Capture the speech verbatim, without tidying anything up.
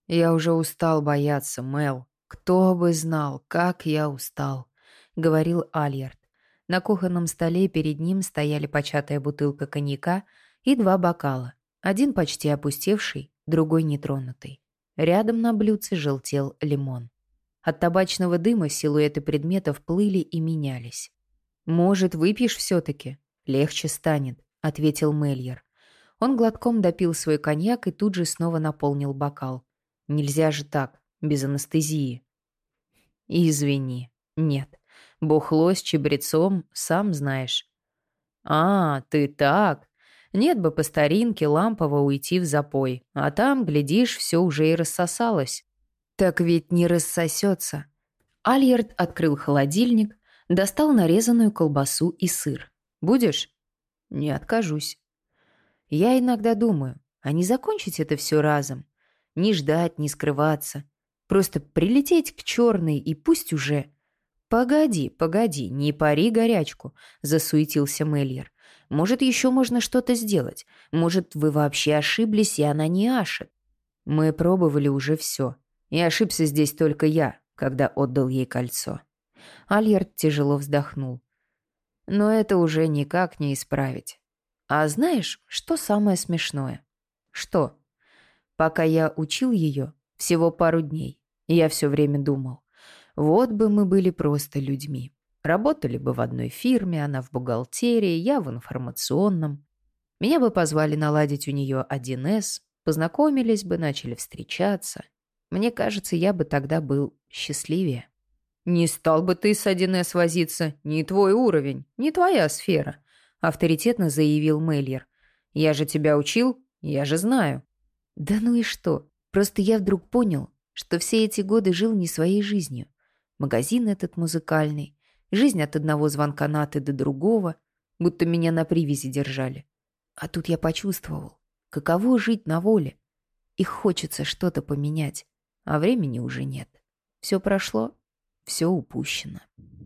Я уже устал бояться, Мел. Кто бы знал, как я устал, говорил Альярд. На кухонном столе перед ним стояли початая бутылка коньяка и два бокала. Один почти опустевший, другой нетронутый. Рядом на блюдце желтел лимон. От табачного дыма силуэты предметов плыли и менялись. «Может, выпьешь все-таки? Легче станет», — ответил Мельер. Он глотком допил свой коньяк и тут же снова наполнил бокал. «Нельзя же так, без анестезии». «Извини, нет. Бухло с чабрецом, сам знаешь». «А, ты так. Нет бы по старинке лампово уйти в запой, а там, глядишь, все уже и рассосалось». «Так ведь не рассосется». Альярд открыл холодильник, достал нарезанную колбасу и сыр. «Будешь?» «Не откажусь». Я иногда думаю, а не закончить это все разом? Не ждать, не скрываться. Просто прилететь к черной и пусть уже... «Погоди, погоди, не пари горячку», — засуетился Мельер. «Может, еще можно что-то сделать? Может, вы вообще ошиблись, и она не Ашет?» Мы пробовали уже все. И ошибся здесь только я, когда отдал ей кольцо. Альярд тяжело вздохнул. Но это уже никак не исправить. А знаешь, что самое смешное? Что? Пока я учил ее, всего пару дней, я все время думал, вот бы мы были просто людьми. Работали бы в одной фирме, она в бухгалтерии, я в информационном. Меня бы позвали наладить у нее один эс, познакомились бы, начали встречаться. Мне кажется, я бы тогда был счастливее. «Не стал бы ты с один эс возиться, не твой уровень, не твоя сфера», авторитетно заявил Мельер. «Я же тебя учил, я же знаю». «Да ну и что? Просто я вдруг понял, что все эти годы жил не своей жизнью. Магазин этот музыкальный, жизнь от одного звонка Наты до другого, будто меня на привязи держали. А тут я почувствовал, каково жить на воле. И хочется что-то поменять, а времени уже нет. Все прошло, все упущено».